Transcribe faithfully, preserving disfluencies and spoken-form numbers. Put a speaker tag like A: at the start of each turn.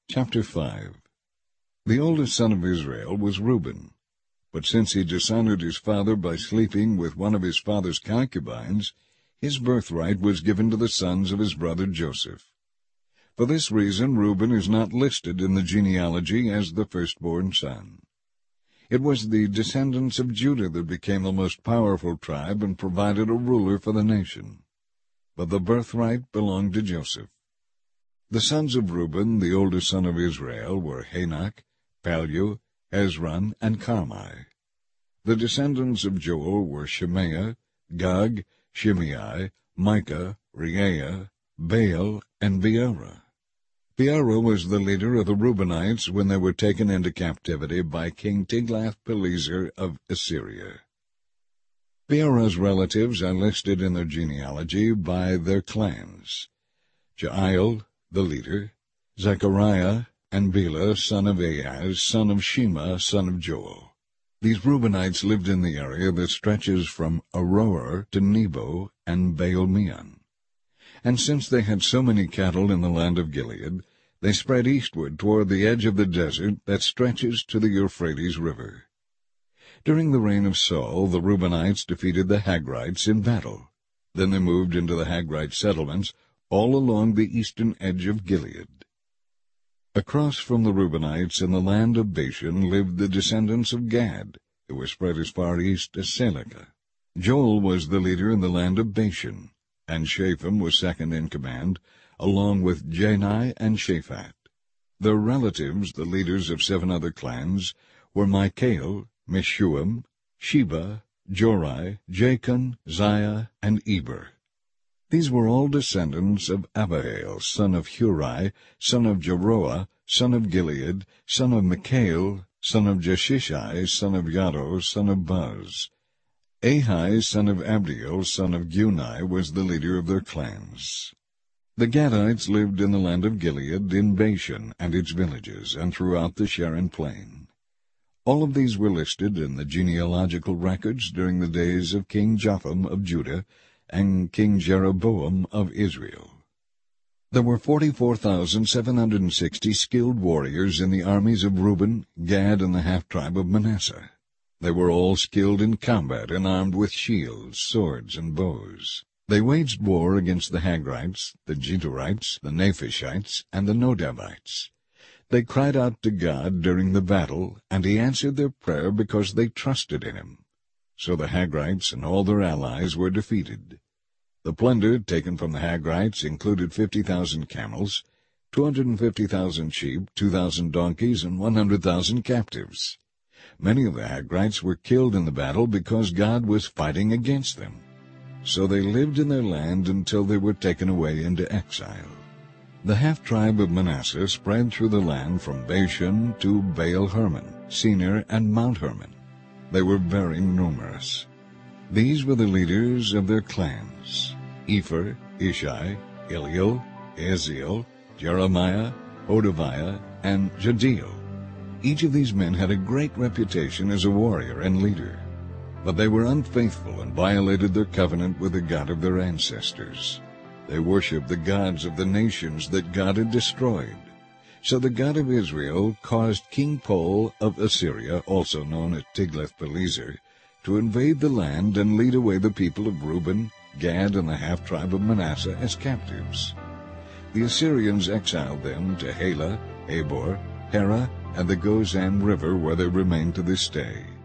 A: Chapter five. The oldest son of Israel was Reuben. But since he dishonored his father by sleeping with one of his father's concubines, his birthright was given to the sons of his brother Joseph. For this reason Reuben is not listed in the genealogy as the firstborn son. It was the descendants of Judah that became the most powerful tribe and provided a ruler for the nation. But the birthright belonged to Joseph. The sons of Reuben, the oldest son of Israel, were Hanok, Pallu, Hezron, and Carmi. The descendants of Joel were Shemaiah, Gog, Shimei, Micah, Reaiah, Baal, and Beerah. Beerah was the leader of the Reubenites when they were taken into captivity by King Tiglath-Pileser of Assyria. Beerah's relatives are listed in their genealogy by their clans: Jael, the leader, Zechariah, and Bela, son of Ahaz, son of Shema, son of Joel. These Reubenites lived in the area that stretches from Aroer to Nebo and Baal-meon. And since they had so many cattle in the land of Gilead, they spread eastward toward the edge of the desert that stretches to the Euphrates River. During the reign of Saul, the Reubenites defeated the Hagrites in battle. Then they moved into the Hagrite settlements all along the eastern edge of Gilead. Across from the Reubenites in the land of Bashan lived the descendants of Gad, who were spread as far east as Salecah. Joel was the leader in the land of Bashan, and Shapham was second in command, along with Jani and Shaphat. Their relatives, the leaders of seven other clans, were Michael, Meshuam, Sheba, Jorai, Jachin, Ziah, and Eber. These were all descendants of Abihail, son of Huri, son of Jeroah, son of Gilead, son of Mikael, son of Jeshishai, son of Yado, son of Buz. Ahai, son of Abdiel, son of Guni, was the leader of their clans. The Gadites lived in the land of Gilead, in Bashan and its villages, and throughout the Sharon plain. All of these were listed in the genealogical records during the days of King Jotham of Judah and King Jeroboam of Israel. There were forty-four thousand seven hundred sixty skilled warriors in the armies of Reuben, Gad, and the half-tribe of Manasseh. They were all skilled in combat and armed with shields, swords, and bows. They waged war against the Hagrites, the Jetorites, the Naphishites, and the Nodabites. They cried out to God during the battle, and he answered their prayer because they trusted in him. So the Hagrites and all their allies were defeated. The plunder taken from the Hagrites included fifty thousand camels, two hundred fifty thousand sheep, two thousand donkeys, and one hundred thousand captives. Many of the Hagrites were killed in the battle because God was fighting against them. So they lived in their land until they were taken away into exile. The half-tribe of Manasseh spread through the land from Bashan to Baal-Hermon, Senir, and Mount Hermon. They were very numerous. These were the leaders of their clans: Epher, Ishai, Eliel, Eziel, Jeremiah, Hodaviah, and Jadiel. Each of these men had a great reputation as a warrior and leader. But they were unfaithful and violated their covenant with the God of their ancestors. They worshipped the gods of the nations that God had destroyed. So the God of Israel caused King Pul of Assyria, also known as Tiglath-Pileser, to invade the land and lead away the people of Reuben, Gad, and the half-tribe of Manasseh as captives. The Assyrians exiled them to Halah, Habor, Hera, and the Gozan River, where they remain to this day.